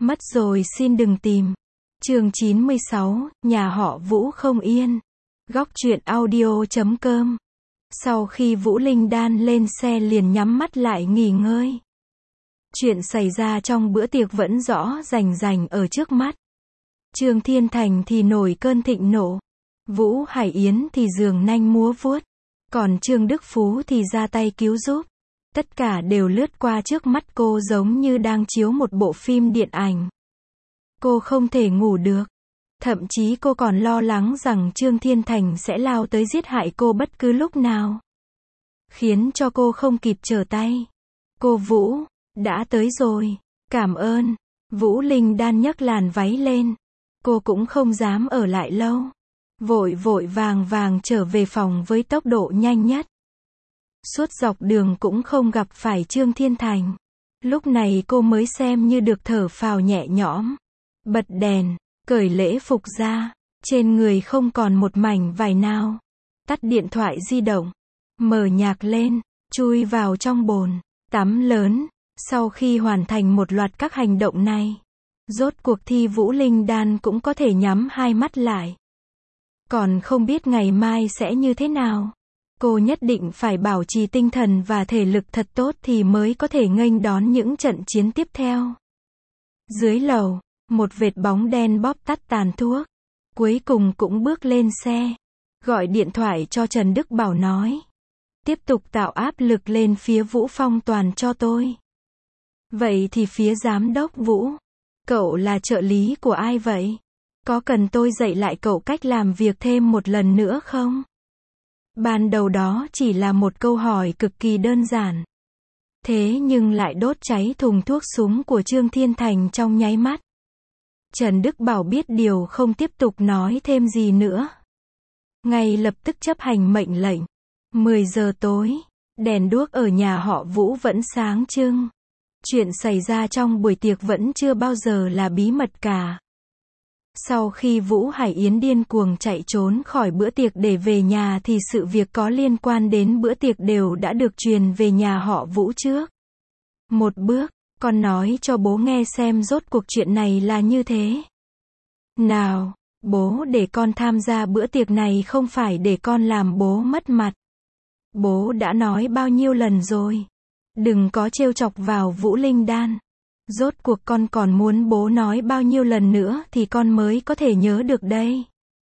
Mất rồi xin đừng tìm. Chương 96, nhà họ Vũ không yên. Góc truyện audio.com. Sau khi Vũ Linh Đan lên xe liền nhắm mắt lại nghỉ ngơi. Chuyện xảy ra trong bữa tiệc vẫn rõ rành rành ở trước mắt. Trương Thiên Thành thì nổi cơn thịnh nộ. Vũ Hải Yến thì giường nanh múa vuốt. Còn Trương Đức Phú thì ra tay cứu giúp. Tất cả đều lướt qua trước mắt cô giống như đang chiếu một bộ phim điện ảnh. Cô không thể ngủ được. Thậm chí cô còn lo lắng rằng Trương Thiên Thành sẽ lao tới giết hại cô bất cứ lúc nào. Khiến cho cô không kịp trở tay. Cô Vũ, đã tới rồi. Cảm ơn. Vũ Linh Đan nhấc làn váy lên. Cô cũng không dám ở lại lâu. Vội vội vàng vàng trở về phòng với tốc độ nhanh nhất. Suốt dọc đường cũng không gặp phải Trương Thiên Thành. Lúc này cô mới xem như được thở phào nhẹ nhõm. Bật đèn, cởi lễ phục ra, trên người không còn một mảnh vải nào. Tắt điện thoại di động, mở nhạc lên, chui vào trong bồn tắm lớn. Sau khi hoàn thành một loạt các hành động này, rốt cuộc thì Vũ Linh Đan cũng có thể nhắm hai mắt lại. Còn không biết ngày mai sẽ như thế nào. Cô nhất định phải bảo trì tinh thần và thể lực thật tốt thì mới có thể nghênh đón những trận chiến tiếp theo. Dưới lầu, một vệt bóng đen bóp tắt tàn thuốc. Cuối cùng cũng bước lên xe. Gọi điện thoại cho Trần Đức Bảo nói. Tiếp tục tạo áp lực lên phía Vũ Phong Toàn cho tôi. Vậy thì phía giám đốc Vũ. Cậu là trợ lý của ai vậy? Có cần tôi dạy lại cậu cách làm việc thêm một lần nữa không? Ban đầu đó chỉ là một câu hỏi cực kỳ đơn giản. Thế nhưng lại đốt cháy thùng thuốc súng của Trương Thiên Thành trong nháy mắt. Trần Đức Bảo biết điều không tiếp tục nói thêm gì nữa. Ngay lập tức chấp hành mệnh lệnh. 10 giờ tối, đèn đuốc ở nhà họ Vũ vẫn sáng trưng. Chuyện xảy ra trong buổi tiệc vẫn chưa bao giờ là bí mật cả. Sau khi Vũ Hải Yến điên cuồng chạy trốn khỏi bữa tiệc để về nhà thì sự việc có liên quan đến bữa tiệc đều đã được truyền về nhà họ Vũ trước. Một bước, con nói cho bố nghe xem rốt cuộc chuyện này là như thế. Nào, bố để con tham gia bữa tiệc này không phải để con làm bố mất mặt. Bố đã nói bao nhiêu lần rồi. Đừng có trêu chọc vào Vũ Linh Đan. Rốt cuộc con còn muốn bố nói bao nhiêu lần nữa thì con mới có thể nhớ được đây.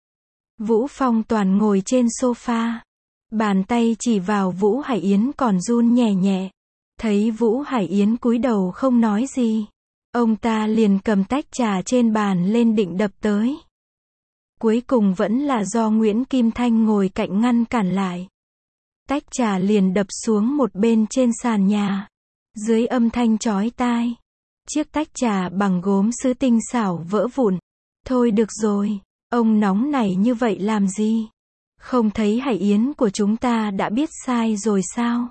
Vũ Phong Toàn ngồi trên sofa. Bàn tay chỉ vào Vũ Hải Yến còn run nhẹ nhẹ. Thấy Vũ Hải Yến cúi đầu không nói gì. Ông ta liền cầm tách trà trên bàn lên định đập tới. Cuối cùng vẫn là do Nguyễn Kim Thanh ngồi cạnh ngăn cản lại. Tách trà liền đập xuống một bên trên sàn nhà. Dưới âm thanh chói tai. Chiếc tách trà bằng gốm sứ tinh xảo vỡ vụn. Thôi được rồi, ông nóng nảy như vậy làm gì? Không thấy Hải Yến của chúng ta đã biết sai rồi sao?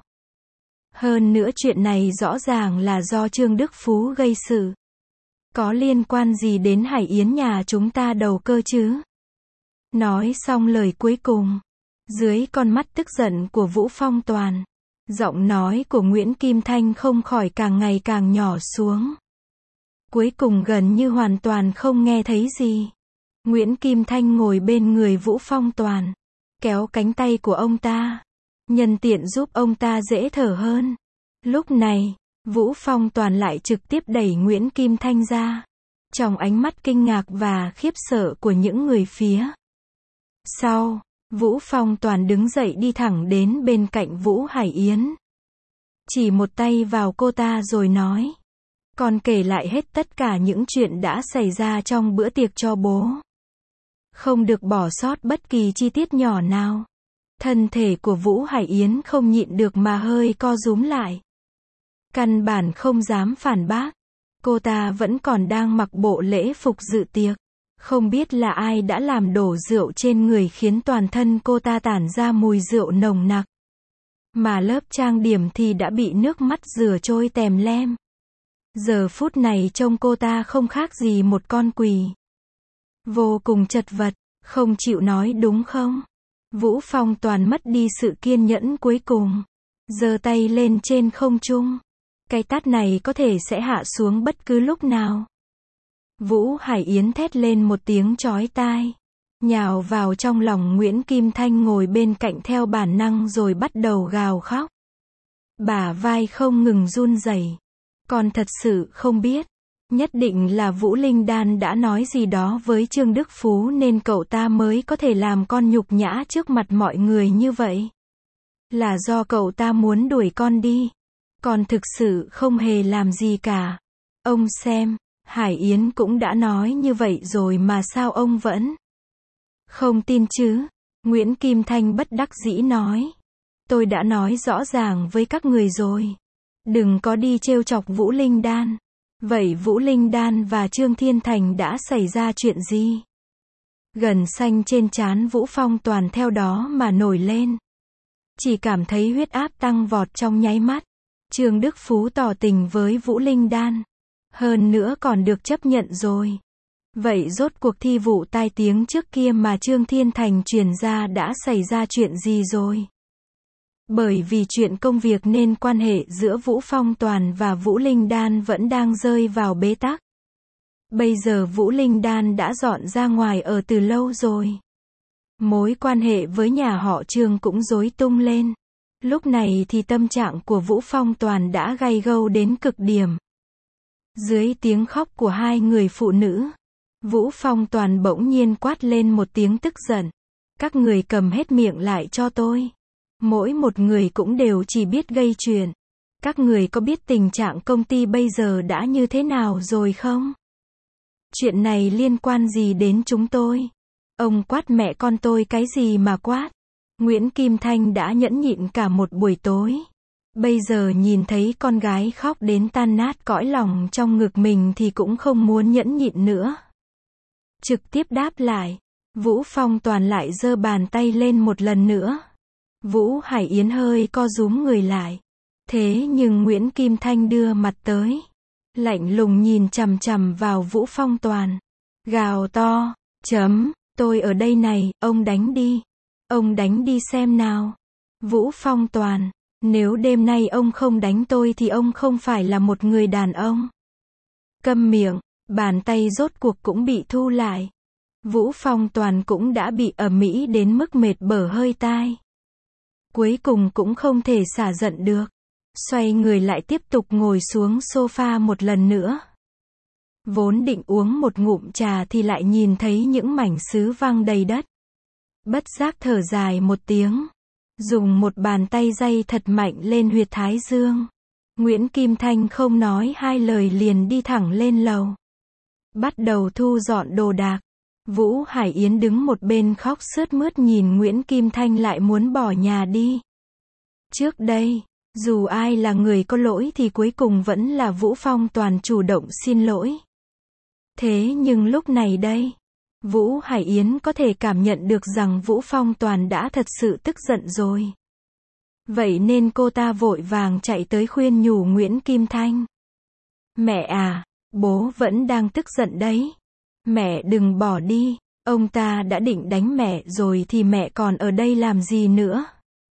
Hơn nữa chuyện này rõ ràng là do Trương Đức Phú gây sự. Có liên quan gì đến Hải Yến nhà chúng ta đầu cơ chứ? Nói xong lời cuối cùng. Dưới con mắt tức giận của Vũ Phong Toàn. Giọng nói của Nguyễn Kim Thanh không khỏi càng ngày càng nhỏ xuống. Cuối cùng gần như hoàn toàn không nghe thấy gì. Nguyễn Kim Thanh ngồi bên người Vũ Phong Toàn. Kéo cánh tay của ông ta. Nhân tiện giúp ông ta dễ thở hơn. Lúc này, Vũ Phong Toàn lại trực tiếp đẩy Nguyễn Kim Thanh ra. Trong ánh mắt kinh ngạc và khiếp sợ của những người phía sau, Vũ Phong Toàn đứng dậy đi thẳng đến bên cạnh Vũ Hải Yến. Chỉ một tay vào cô ta rồi nói. Con kể lại hết tất cả những chuyện đã xảy ra trong bữa tiệc cho bố. Không được bỏ sót bất kỳ chi tiết nhỏ nào. Thân thể của Vũ Hải Yến không nhịn được mà hơi co rúm lại. Căn bản không dám phản bác. Cô ta vẫn còn đang mặc bộ lễ phục dự tiệc. Không biết là ai đã làm đổ rượu trên người khiến toàn thân cô ta tản ra mùi rượu nồng nặc. Mà lớp trang điểm thì đã bị nước mắt rửa trôi tèm lem. Giờ phút này trông cô ta không khác gì một con quỳ. Vô cùng chật vật, không chịu nói đúng không? Vũ Phong Toàn mất đi sự kiên nhẫn cuối cùng. Giơ tay lên trên không trung. Cái tát này có thể sẽ hạ xuống bất cứ lúc nào. Vũ Hải Yến thét lên một tiếng chói tai, nhào vào trong lòng Nguyễn Kim Thanh ngồi bên cạnh theo bản năng rồi bắt đầu gào khóc. Bả vai không ngừng run rẩy. Con thật sự không biết. Nhất định là Vũ Linh Đan đã nói gì đó với Trương Đức Phú nên cậu ta mới có thể làm con nhục nhã trước mặt mọi người như vậy. Là do cậu ta muốn đuổi con đi. Con thực sự không hề làm gì cả. Ông xem, Hải Yến cũng đã nói như vậy rồi mà sao ông vẫn không tin chứ? Nguyễn Kim Thanh bất đắc dĩ nói. Tôi đã nói rõ ràng với các người rồi. Đừng có đi trêu chọc Vũ Linh Đan. Vậy Vũ Linh Đan và Trương Thiên Thành đã xảy ra chuyện gì? Gần xanh trên trán Vũ Phong Toàn theo đó mà nổi lên. Chỉ cảm thấy huyết áp tăng vọt trong nháy mắt. Trương Đức Phú tỏ tình với Vũ Linh Đan. Hơn nữa còn được chấp nhận rồi. Vậy rốt cuộc thi vụ tai tiếng trước kia mà Trương Thiên Thành truyền ra đã xảy ra chuyện gì rồi? Bởi vì chuyện công việc nên quan hệ giữa Vũ Phong Toàn và Vũ Linh Đan vẫn đang rơi vào bế tắc. Bây giờ Vũ Linh Đan đã dọn ra ngoài ở từ lâu rồi. Mối quan hệ với nhà họ Trương cũng rối tung lên. Lúc này thì tâm trạng của Vũ Phong Toàn đã gay gâu đến cực điểm. Dưới tiếng khóc của hai người phụ nữ, Vũ Phong Toàn bỗng nhiên quát lên một tiếng tức giận. Các người cầm hết miệng lại cho tôi. Mỗi một người cũng đều chỉ biết gây chuyện. Các người có biết tình trạng công ty bây giờ đã như thế nào rồi không? Chuyện này liên quan gì đến chúng tôi? Ông quát mẹ con tôi cái gì mà quát? Nguyễn Kim Thanh đã nhẫn nhịn cả một buổi tối. Bây giờ nhìn thấy con gái khóc đến tan nát cõi lòng trong ngực mình thì cũng không muốn nhẫn nhịn nữa. Trực tiếp đáp lại. Vũ Phong Toàn lại giơ bàn tay lên một lần nữa. Vũ Hải Yến hơi co rúm người lại. Thế nhưng Nguyễn Kim Thanh đưa mặt tới. Lạnh lùng nhìn chằm chằm vào Vũ Phong Toàn. Gào to. Tôi ở đây này, ông đánh đi. Ông đánh đi xem nào. Vũ Phong Toàn. Nếu đêm nay ông không đánh tôi thì ông không phải là một người đàn ông. Câm miệng. Bàn tay rốt cuộc cũng bị thu lại. Vũ Phong Toàn cũng đã bị ầm ĩ đến mức mệt bở hơi tai. Cuối cùng cũng không thể xả giận được. Xoay người lại tiếp tục ngồi xuống sofa một lần nữa. Vốn định uống một ngụm trà thì lại nhìn thấy những mảnh sứ văng đầy đất. Bất giác thở dài một tiếng. Dùng một bàn tay day thật mạnh lên huyệt thái dương. Nguyễn Kim Thanh không nói hai lời liền đi thẳng lên lầu. Bắt đầu thu dọn đồ đạc. Vũ Hải Yến đứng một bên khóc sướt mướt nhìn Nguyễn Kim Thanh lại muốn bỏ nhà đi. Trước đây, dù ai là người có lỗi thì cuối cùng vẫn là Vũ Phong Toàn chủ động xin lỗi. Thế nhưng lúc này đây, Vũ Hải Yến có thể cảm nhận được rằng Vũ Phong Toàn đã thật sự tức giận rồi. Vậy nên cô ta vội vàng chạy tới khuyên nhủ Nguyễn Kim Thanh. Mẹ à, bố vẫn đang tức giận đấy. Mẹ đừng bỏ đi, ông ta đã định đánh mẹ rồi thì mẹ còn ở đây làm gì nữa.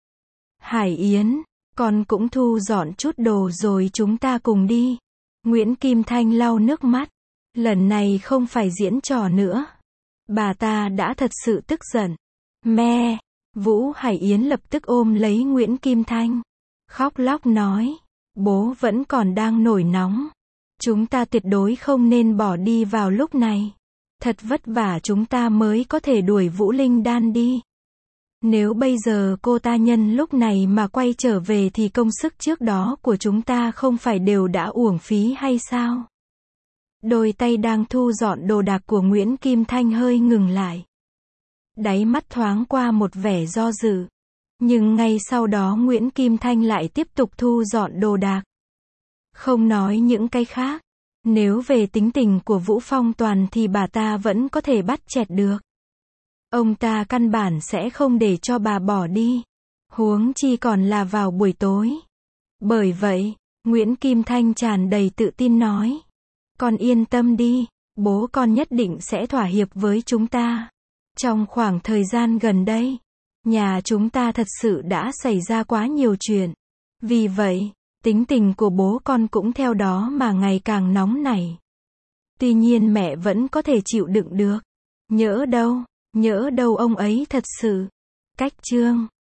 Hải Yến, con cũng thu dọn chút đồ rồi chúng ta cùng đi. Nguyễn Kim Thanh lau nước mắt. Lần này không phải diễn trò nữa. Bà ta đã thật sự tức giận. Mẹ! Vũ Hải Yến lập tức ôm lấy Nguyễn Kim Thanh. Khóc lóc nói. Bố vẫn còn đang nổi nóng. Chúng ta tuyệt đối không nên bỏ đi vào lúc này. Thật vất vả chúng ta mới có thể đuổi Vũ Linh Đan đi. Nếu bây giờ cô ta nhân lúc này mà quay trở về thì công sức trước đó của chúng ta không phải đều đã uổng phí hay sao? Đôi tay đang thu dọn đồ đạc của Nguyễn Kim Thanh hơi ngừng lại. Đáy mắt thoáng qua một vẻ do dự. Nhưng ngay sau đó Nguyễn Kim Thanh lại tiếp tục thu dọn đồ đạc. Không nói những cái khác. Nếu về tính tình của Vũ Phong Toàn thì bà ta vẫn có thể bắt chẹt được. Ông ta căn bản sẽ không để cho bà bỏ đi. Huống chi còn là vào buổi tối. Bởi vậy, Nguyễn Kim Thanh tràn đầy tự tin nói. Con yên tâm đi, bố con nhất định sẽ thỏa hiệp với chúng ta. Trong khoảng thời gian gần đây, nhà chúng ta thật sự đã xảy ra quá nhiều chuyện. Vì vậy, tính tình của bố con cũng theo đó mà ngày càng nóng nảy. Tuy nhiên mẹ vẫn có thể chịu đựng được. Nhỡ đâu ông ấy thật sự. Cách chương